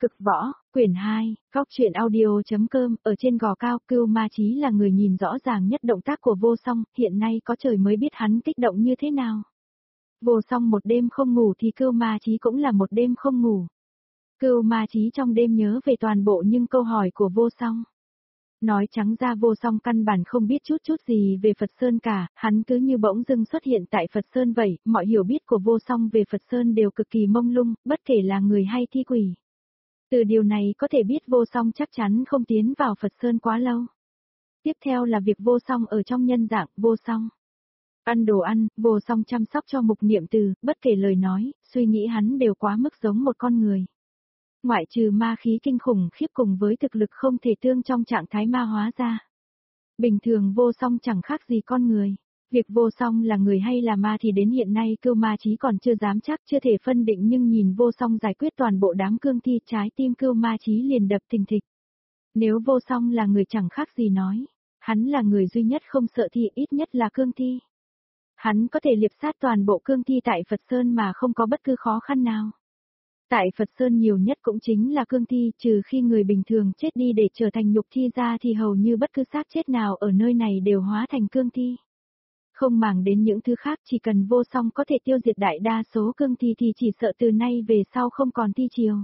Cực võ, quyển 2, góc truyện audio.com, ở trên gò cao, Cưu Ma Chí là người nhìn rõ ràng nhất động tác của Vô Song, hiện nay có trời mới biết hắn kích động như thế nào. Vô Song một đêm không ngủ thì Cưu Ma Chí cũng là một đêm không ngủ. Cưu Ma Chí trong đêm nhớ về toàn bộ những câu hỏi của Vô Song. Nói trắng ra Vô Song căn bản không biết chút gì về Phật Sơn cả, hắn cứ như bỗng dưng xuất hiện tại Phật Sơn vậy, mọi hiểu biết của Vô Song về Phật Sơn đều cực kỳ mông lung, bất kể là người hay thi quỷ. Từ điều này có thể biết Vô Song chắc chắn không tiến vào Phật Sơn quá lâu. Tiếp theo là việc Vô Song ở trong nhân dạng, Vô Song ăn đồ ăn, Vô Song chăm sóc cho Mục Niệm Từ, bất kể lời nói, suy nghĩ hắn đều quá mức giống một con người. Ngoại trừ ma khí kinh khủng khiếp cùng với thực lực không thể tương trong trạng thái ma hóa ra. Bình thường Vô Song chẳng khác gì con người. Việc Vô Song là người hay là ma thì đến hiện nay Cưu Ma Chí còn chưa dám chắc, chưa thể phân định, nhưng nhìn Vô Song giải quyết toàn bộ đám cương thi, trái tim Cưu Ma Chí liền đập thình thịch. Nếu Vô Song là người chẳng khác gì nói, hắn là người duy nhất không sợ thi, ít nhất là cương thi. Hắn có thể liệp sát toàn bộ cương thi tại Phật Sơn mà không có bất cứ khó khăn nào. Tại Phật Sơn nhiều nhất cũng chính là cương thi, trừ khi người bình thường chết đi để trở thành nhục thi ra thì hầu như bất cứ xác chết nào ở nơi này đều hóa thành cương thi. Không màng đến những thứ khác, chỉ cần Vô Song có thể tiêu diệt đại đa số cương thi thì chỉ sợ từ nay về sau không còn thi triều.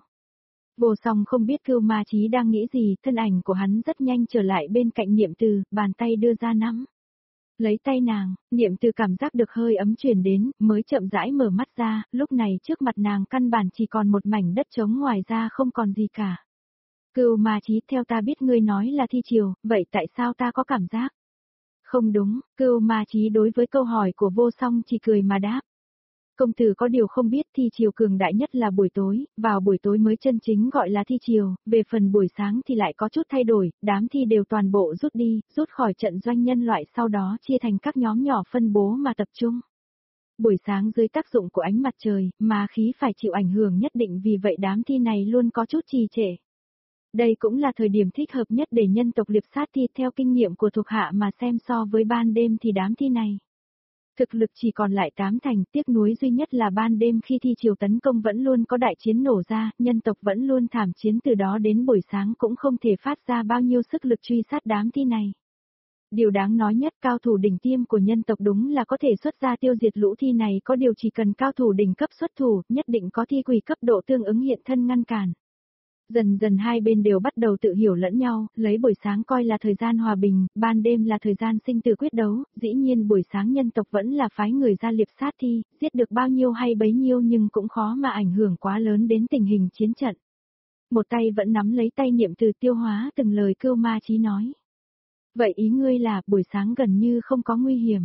Vô Song không biết Cưu Ma Chí đang nghĩ gì, thân ảnh của hắn rất nhanh trở lại bên cạnh Niệm Từ, bàn tay đưa ra nắm lấy tay nàng, Niệm Từ cảm giác được hơi ấm truyền đến, mới chậm rãi mở mắt ra, lúc này trước mặt nàng căn bản chỉ còn một mảnh đất trống, ngoài ra không còn gì cả. Cưu Ma Chí, theo ta biết ngươi nói là thi triều, vậy tại sao ta có cảm giác không đúng? Cưu Ma Chí đối với câu hỏi của Vô Song chỉ cười mà đáp. Công tử có điều không biết, thi triều cường đại nhất là buổi tối, vào buổi tối mới chân chính gọi là thi triều, về phần buổi sáng thì lại có chút thay đổi, đám thi đều toàn bộ rút đi, rút khỏi trận doanh nhân loại, sau đó chia thành các nhóm nhỏ phân bố mà tập trung. Buổi sáng dưới tác dụng của ánh mặt trời, ma khí phải chịu ảnh hưởng nhất định, vì vậy đám thi này luôn có chút trì trệ. Đây cũng là thời điểm thích hợp nhất để nhân tộc liệp sát thi, theo kinh nghiệm của thuộc hạ mà xem, so với ban đêm thì đám thi này thực lực chỉ còn lại 8 thành, tiếc nuối duy nhất là ban đêm khi thi triều tấn công vẫn luôn có đại chiến nổ ra, nhân tộc vẫn luôn thảm chiến, từ đó đến buổi sáng cũng không thể phát ra bao nhiêu sức lực truy sát đám thi này. Điều đáng nói nhất, cao thủ đỉnh tiêm của nhân tộc đúng là có thể xuất ra tiêu diệt lũ thi này, có điều chỉ cần cao thủ đỉnh cấp xuất thủ, nhất định có thi quỷ cấp độ tương ứng hiện thân ngăn cản. Dần dần hai bên đều bắt đầu tự hiểu lẫn nhau, lấy buổi sáng coi là thời gian hòa bình, ban đêm là thời gian sinh tử quyết đấu, dĩ nhiên buổi sáng nhân tộc vẫn là phái người ra liệp sát thi, giết được bao nhiêu hay bấy nhiêu, nhưng cũng khó mà ảnh hưởng quá lớn đến tình hình chiến trận. Một tay vẫn nắm lấy tay Niệm Từ, tiêu hóa từng lời Cưu Ma Chí nói. Vậy ý ngươi là buổi sáng gần như không có nguy hiểm.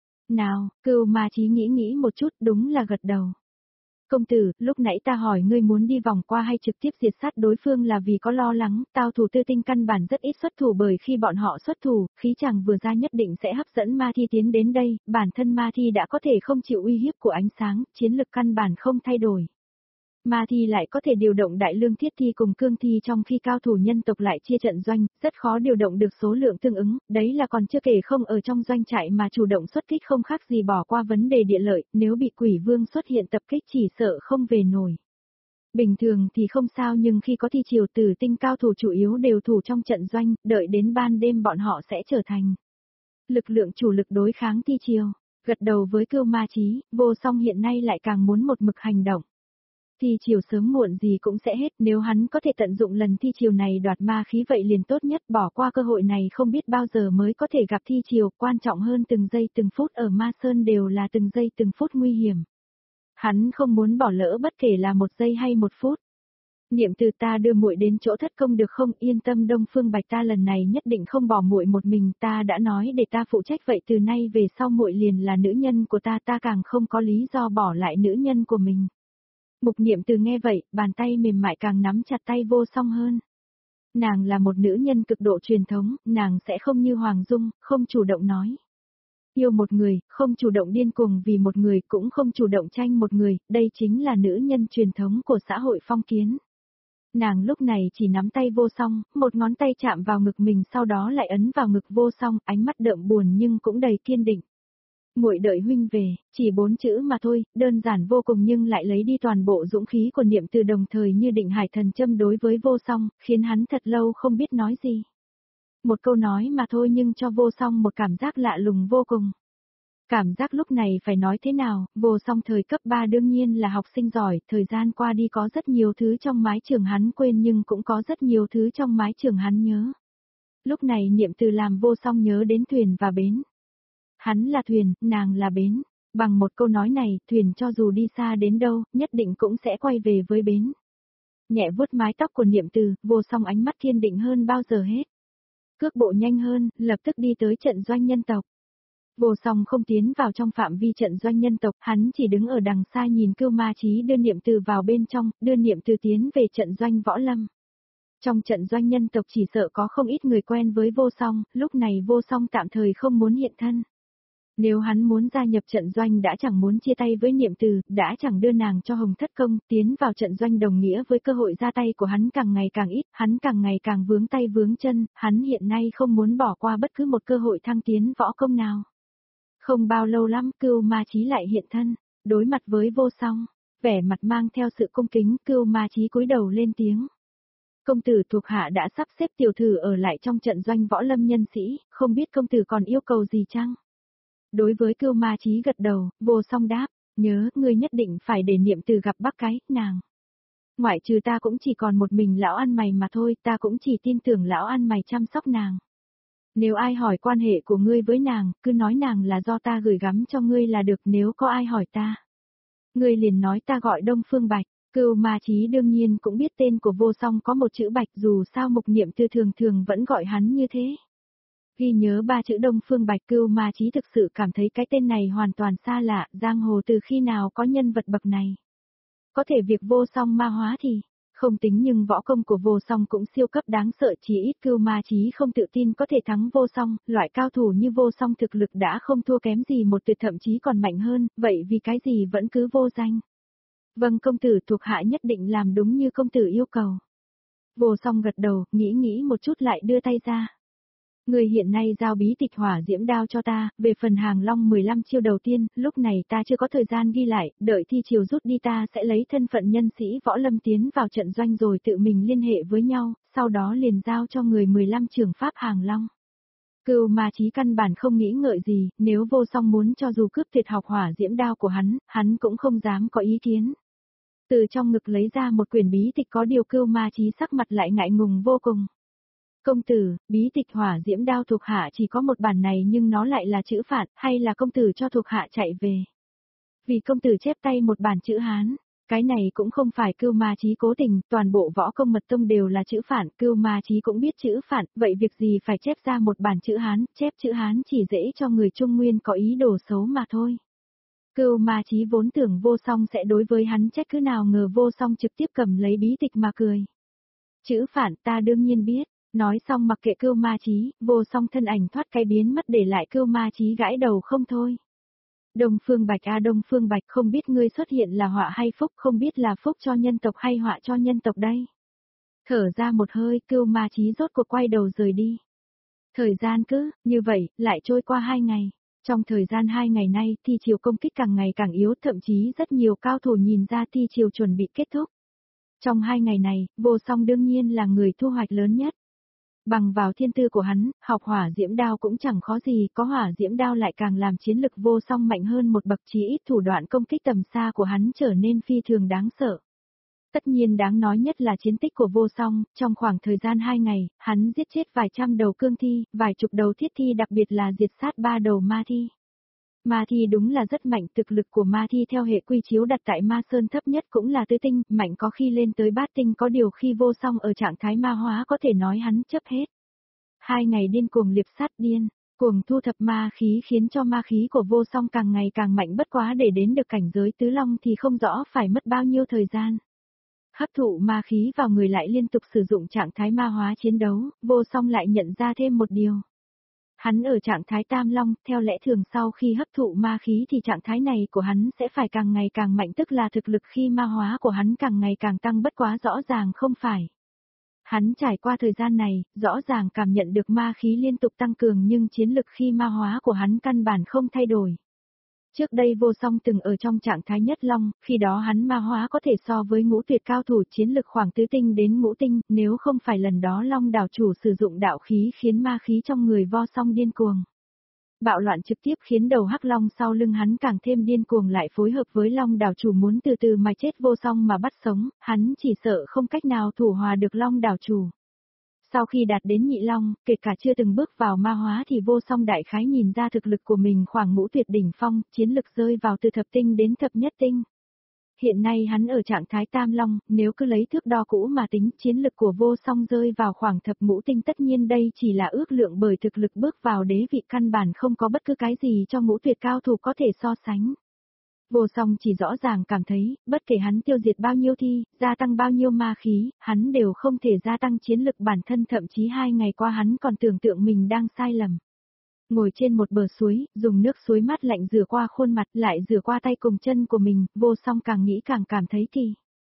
Nào, Cưu Ma Chí nghĩ một chút, đúng là gật đầu. Công tử, lúc nãy ta hỏi ngươi muốn đi vòng qua hay trực tiếp diệt sát đối phương là vì có lo lắng, tao thủ Tư Tinh căn bản rất ít xuất thủ, bởi khi bọn họ xuất thủ, khí chàng vừa ra nhất định sẽ hấp dẫn ma thi tiến đến đây, bản thân ma thi đã có thể không chịu uy hiếp của ánh sáng, chiến lực căn bản không thay đổi. Ma thi lại có thể điều động đại lương thiết thi cùng cương thi, trong khi cao thủ nhân tộc lại chia trận doanh, rất khó điều động được số lượng tương ứng, đấy là còn chưa kể không ở trong doanh trại mà chủ động xuất kích, không khác gì bỏ qua vấn đề địa lợi, nếu bị quỷ vương xuất hiện tập kích chỉ sợ không về nổi. Bình thường thì không sao, nhưng khi có thi triều, Tử Tinh cao thủ chủ yếu đều thủ trong trận doanh, đợi đến ban đêm bọn họ sẽ trở thành lực lượng chủ lực đối kháng thi triều. Gật đầu với Cưu Ma Chí, Vô Song hiện nay lại càng muốn một mực hành động. Thi triều sớm muộn gì cũng sẽ hết, nếu hắn có thể tận dụng lần thi triều này đoạt ma khí vậy liền tốt nhất, bỏ qua cơ hội này không biết bao giờ mới có thể gặp thi triều, quan trọng hơn từng giây từng phút ở Ma Sơn đều là từng giây từng phút nguy hiểm. Hắn không muốn bỏ lỡ bất kể là một giây hay một phút. Niệm Từ, ta đưa muội đến chỗ thất công được không? Yên tâm Đông Phương Bạch, ta lần này nhất định không bỏ muội một mình, ta đã nói để ta phụ trách, vậy từ nay về sau muội liền là nữ nhân của ta, ta càng không có lý do bỏ lại nữ nhân của mình. Mục Niệm Từ nghe vậy, bàn tay mềm mại càng nắm chặt tay Vô Song hơn. Nàng là một nữ nhân cực độ truyền thống, nàng sẽ không như Hoàng Dung, không chủ động nói yêu một người, không chủ động điên cuồng vì một người, cũng không chủ động tranh một người, đây chính là nữ nhân truyền thống của xã hội phong kiến. Nàng lúc này chỉ nắm tay Vô Song, một ngón tay chạm vào ngực mình, sau đó lại ấn vào ngực Vô Song, ánh mắt đượm buồn nhưng cũng đầy kiên định. Muội đợi huynh về, chỉ 4 chữ mà thôi, đơn giản vô cùng nhưng lại lấy đi toàn bộ dũng khí của Niệm Từ, đồng thời như định hải thần châm đối với Vô Song, khiến hắn thật lâu không biết nói gì. Một câu nói mà thôi nhưng cho Vô Song một cảm giác lạ lùng vô cùng. Cảm giác lúc này phải nói thế nào, Vô Song thời cấp 3 đương nhiên là học sinh giỏi, thời gian qua đi có rất nhiều thứ trong mái trường hắn quên nhưng cũng có rất nhiều thứ trong mái trường hắn nhớ. Lúc này Niệm Từ làm Vô Song nhớ đến thuyền và bến. Hắn là thuyền, nàng là bến. Bằng một câu nói này, thuyền cho dù đi xa đến đâu, nhất định cũng sẽ quay về với bến. Nhẹ vuốt mái tóc của Niệm Từ, Vô Song ánh mắt kiên định hơn bao giờ hết. Cước bộ nhanh hơn, lập tức đi tới trận doanh nhân tộc. Vô Song không tiến vào trong phạm vi trận doanh nhân tộc, hắn chỉ đứng ở đằng xa nhìn Cưu Ma Chí đưa Niệm Từ vào bên trong, đưa Niệm Từ tiến về trận doanh võ lâm. Trong trận doanh nhân tộc chỉ sợ có không ít người quen với Vô Song, lúc này Vô Song tạm thời không muốn hiện thân. Nếu hắn muốn gia nhập trận doanh đã chẳng muốn chia tay với Niệm Từ, đã chẳng đưa nàng cho Hồng Thất Công, tiến vào trận doanh đồng nghĩa với cơ hội ra tay của hắn càng ngày càng ít, hắn càng ngày càng vướng tay vướng chân, hắn hiện nay không muốn bỏ qua bất cứ một cơ hội thăng tiến võ công nào. Không bao lâu lắm Cưu Ma Chí lại hiện thân, đối mặt với Vô Song, vẻ mặt mang theo sự cung kính, Cưu Ma Chí cúi đầu lên tiếng. Công tử thuộc hạ đã sắp xếp tiểu thử ở lại trong trận doanh võ lâm nhân sĩ, không biết công tử còn yêu cầu gì chăng? Đối với Cưu Ma Chí gật đầu, Vô Song đáp, nhớ, ngươi nhất định phải để Niệm Từ gặp bác cái, nàng. Ngoại trừ ta cũng chỉ còn một mình lão ăn mày mà thôi, ta cũng chỉ tin tưởng lão ăn mày chăm sóc nàng. Nếu ai hỏi quan hệ của ngươi với nàng, cứ nói nàng là do ta gửi gắm cho ngươi là được, nếu có ai hỏi ta. Ngươi liền nói ta gọi Đông Phương Bạch. Cưu Ma Chí đương nhiên cũng biết tên của Vô Song có một chữ Bạch, dù sao Mục Niệm Từ thường thường vẫn gọi hắn như thế. Ghi nhớ 3 chữ Đông Phương Bạch, Cưu Ma Chí thực sự cảm thấy cái tên này hoàn toàn xa lạ, giang hồ từ khi nào có nhân vật bậc này. Có thể việc Vô Song ma hóa thì không tính, nhưng võ công của Vô Song cũng siêu cấp đáng sợ, chỉ ít Cưu Ma Chí không tự tin có thể thắng Vô Song, loại cao thủ như Vô Song thực lực đã không thua kém gì một tuyệt, thậm chí còn mạnh hơn, vậy vì cái gì vẫn cứ vô danh. Vâng công tử, thuộc hạ nhất định làm đúng như công tử yêu cầu. Vô Song gật đầu, nghĩ một chút lại đưa tay ra. Người hiện nay giao bí tịch hỏa diễm đao cho ta, về phần hàng long 15 chiêu đầu tiên, lúc này ta chưa có thời gian ghi lại, đợi thi chiều rút đi ta sẽ lấy thân phận nhân sĩ võ lâm tiến vào trận doanh rồi tự mình liên hệ với nhau, sau đó liền giao cho người 15 trường pháp hàng long. Cưu Ma Chí căn bản không nghĩ ngợi gì, nếu Vô Song muốn cho dù cướp tuyệt học hỏa diễm đao của hắn cũng không dám có ý kiến. Từ trong ngực lấy ra một quyển bí tịch, có điều Cưu Ma Chí sắc mặt lại ngại ngùng vô cùng. Công tử, bí tịch hỏa diễm đao thuộc hạ chỉ có một bản này nhưng nó lại là chữ Phạn, hay là công tử cho thuộc hạ chạy về? Vì công tử chép tay một bản chữ Hán, cái này cũng không phải Cưu Ma Chí cố tình, toàn bộ võ công mật tông đều là chữ Phạn, Cưu Ma Chí cũng biết chữ Phạn, vậy việc gì phải chép ra một bản chữ Hán, chép chữ Hán chỉ dễ cho người Trung Nguyên có ý đồ xấu mà thôi. Cưu Ma Chí vốn tưởng Vô Song sẽ đối với hắn trách cứ, nào ngờ Vô Song trực tiếp cầm lấy bí tịch mà cười. Chữ Phạn ta đương nhiên biết. Nói xong mặc kệ Cưu Ma Chí, Vô Song thân ảnh thoát cái biến mất, để lại Cưu Ma Chí gãi đầu không thôi. Đông Phương Bạch a Đông Phương Bạch, không biết ngươi xuất hiện là họa hay phúc, không biết là phúc cho nhân tộc hay họa cho nhân tộc đây. Thở ra một hơi, Cưu Ma Chí rốt cuộc quay đầu rời đi. Thời gian cứ, như vậy, lại trôi qua 2 ngày. Trong thời gian 2 ngày nay, thi chiều công kích càng ngày càng yếu, thậm chí rất nhiều cao thủ nhìn ra thi chiều chuẩn bị kết thúc. Trong 2 ngày này, Vô Song đương nhiên là người thu hoạch lớn nhất. Bằng vào thiên tư của hắn, học hỏa diễm đao cũng chẳng khó gì, có hỏa diễm đao lại càng làm chiến lực Vô Song mạnh hơn một bậc, chí ít thủ đoạn công kích tầm xa của hắn trở nên phi thường đáng sợ. Tất nhiên đáng nói nhất là chiến tích của Vô Song, trong khoảng thời gian 2 ngày, hắn giết chết vài trăm đầu cương thi, vài chục đầu thiết thi, đặc biệt là diệt sát 3 đầu ma thi. Ma thi đúng là rất mạnh, thực lực của ma thi theo hệ quy chiếu đặt tại ma sơn thấp nhất cũng là tứ tinh, mạnh có khi lên tới bát tinh, có điều khi Vô Song ở trạng thái ma hóa có thể nói hắn chấp hết. 2 ngày điên cuồng liệp sát điên, cuồng thu thập ma khí khiến cho ma khí của Vô Song càng ngày càng mạnh, bất quá để đến được cảnh giới tứ long thì không rõ phải mất bao nhiêu thời gian. Hấp thụ ma khí vào người lại liên tục sử dụng trạng thái ma hóa chiến đấu, Vô Song lại nhận ra thêm một điều. Hắn ở trạng thái tam long, theo lẽ thường sau khi hấp thụ ma khí thì trạng thái này của hắn sẽ phải càng ngày càng mạnh, tức là thực lực khi ma hóa của hắn càng ngày càng tăng, bất quá rõ ràng không phải. Hắn trải qua thời gian này, rõ ràng cảm nhận được ma khí liên tục tăng cường nhưng chiến lực khi ma hóa của hắn căn bản không thay đổi. Trước đây Vô Song từng ở trong trạng thái nhất long, khi đó hắn ma hóa có thể so với ngũ tuyệt cao thủ chiến lực khoảng tứ tinh đến ngũ tinh, nếu không phải lần đó Long đảo chủ sử dụng đạo khí khiến ma khí trong người Vô Song điên cuồng. Bạo loạn trực tiếp khiến đầu hắc long sau lưng hắn càng thêm điên cuồng lại phối hợp với Long đảo chủ muốn từ từ mà chết Vô Song mà bắt sống, hắn chỉ sợ không cách nào thủ hòa được Long đảo chủ. Sau khi đạt đến nhị long, kể cả chưa từng bước vào ma hóa thì Vô Song đại khái nhìn ra thực lực của mình khoảng ngũ tuyệt đỉnh phong, chiến lực rơi vào từ thập tinh đến thập nhất tinh. Hiện nay hắn ở trạng thái tam long, nếu cứ lấy thước đo cũ mà tính, chiến lực của Vô Song rơi vào khoảng thập ngũ tinh, tất nhiên đây chỉ là ước lượng bởi thực lực bước vào đế vị căn bản không có bất cứ cái gì cho ngũ tuyệt cao thủ có thể so sánh. Vô Song chỉ rõ ràng cảm thấy, bất kể hắn tiêu diệt bao nhiêu thi, gia tăng bao nhiêu ma khí, hắn đều không thể gia tăng chiến lực bản thân, thậm chí 2 ngày qua hắn còn tưởng tượng mình đang sai lầm. Ngồi trên một bờ suối, dùng nước suối mát lạnh rửa qua khuôn mặt lại rửa qua tay cùng chân của mình, Vô Song càng nghĩ càng cảm thấy kỳ.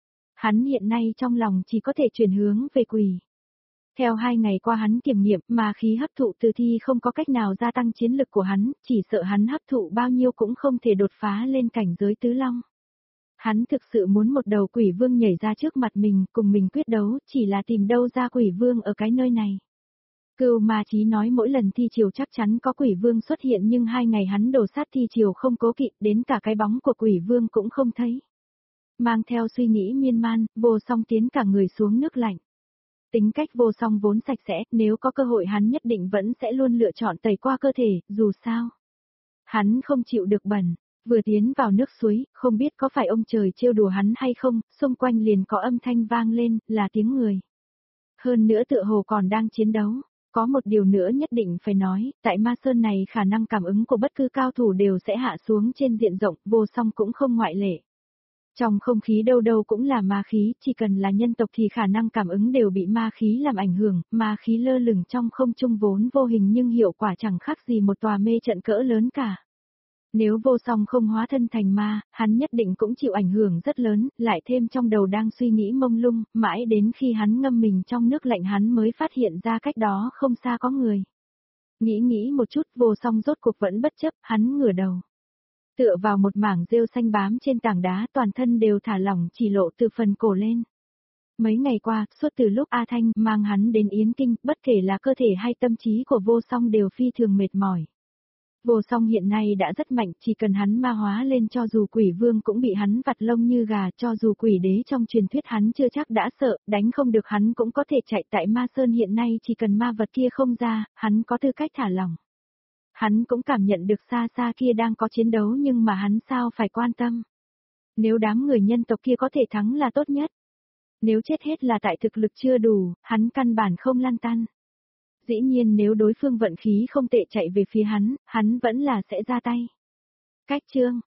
Hắn hiện nay trong lòng chỉ có thể chuyển hướng về quỷ. Theo 2 ngày qua hắn kiểm nghiệm, ma khí hấp thụ từ thi không có cách nào gia tăng chiến lực của hắn, chỉ sợ hắn hấp thụ bao nhiêu cũng không thể đột phá lên cảnh giới tứ long. Hắn thực sự muốn một đầu quỷ vương nhảy ra trước mặt mình, cùng mình quyết đấu, chỉ là tìm đâu ra quỷ vương ở cái nơi này. Cưu Ma Chí nói mỗi lần thi triều chắc chắn có quỷ vương xuất hiện, nhưng 2 ngày hắn đổ sát thi triều không cố kỵ, đến cả cái bóng của quỷ vương cũng không thấy. Mang theo suy nghĩ miên man, Vô Song tiến cả người xuống nước lạnh. Tính cách Vô Song vốn sạch sẽ, nếu có cơ hội hắn nhất định vẫn sẽ luôn lựa chọn tẩy qua cơ thể, dù sao. Hắn không chịu được bẩn, vừa tiến vào nước suối, không biết có phải ông trời trêu đùa hắn hay không, xung quanh liền có âm thanh vang lên, là tiếng người. Hơn nữa tựa hồ còn đang chiến đấu. Có một điều nữa nhất định phải nói, tại Ma Sơn này khả năng cảm ứng của bất cứ cao thủ đều sẽ hạ xuống trên diện rộng, Vô Song cũng không ngoại lệ. Trong không khí đâu đâu cũng là ma khí, chỉ cần là nhân tộc thì khả năng cảm ứng đều bị ma khí làm ảnh hưởng, ma khí lơ lửng trong không trung vốn vô hình nhưng hiệu quả chẳng khác gì một tòa mê trận cỡ lớn cả. Nếu Vô Song không hóa thân thành ma, hắn nhất định cũng chịu ảnh hưởng rất lớn, lại thêm trong đầu đang suy nghĩ mông lung, mãi đến khi hắn ngâm mình trong nước lạnh hắn mới phát hiện ra cách đó không xa có người. Nghĩ một chút, Vô Song rốt cuộc vẫn bất chấp, hắn ngửa đầu. Tựa vào một mảng rêu xanh bám trên tảng đá, toàn thân đều thả lỏng chỉ lộ từ phần cổ lên. Mấy ngày qua, suốt từ lúc A Thanh mang hắn đến Yến Kinh, bất kể là cơ thể hay tâm trí của Vô Song đều phi thường mệt mỏi. Vô Song hiện nay đã rất mạnh, chỉ cần hắn ma hóa lên cho dù quỷ vương cũng bị hắn vặt lông như gà, cho dù quỷ đế trong truyền thuyết hắn chưa chắc đã sợ, đánh không được hắn cũng có thể chạy, tại Ma Sơn hiện nay chỉ cần ma vật kia không ra, hắn có tư cách thả lỏng. Hắn cũng cảm nhận được xa xa kia đang có chiến đấu nhưng mà hắn sao phải quan tâm. Nếu đám người nhân tộc kia có thể thắng là tốt nhất. Nếu chết hết là tại thực lực chưa đủ, hắn căn bản không lăn tăn. Dĩ nhiên nếu đối phương vận khí không tệ chạy về phía hắn vẫn là sẽ ra tay. Cách chương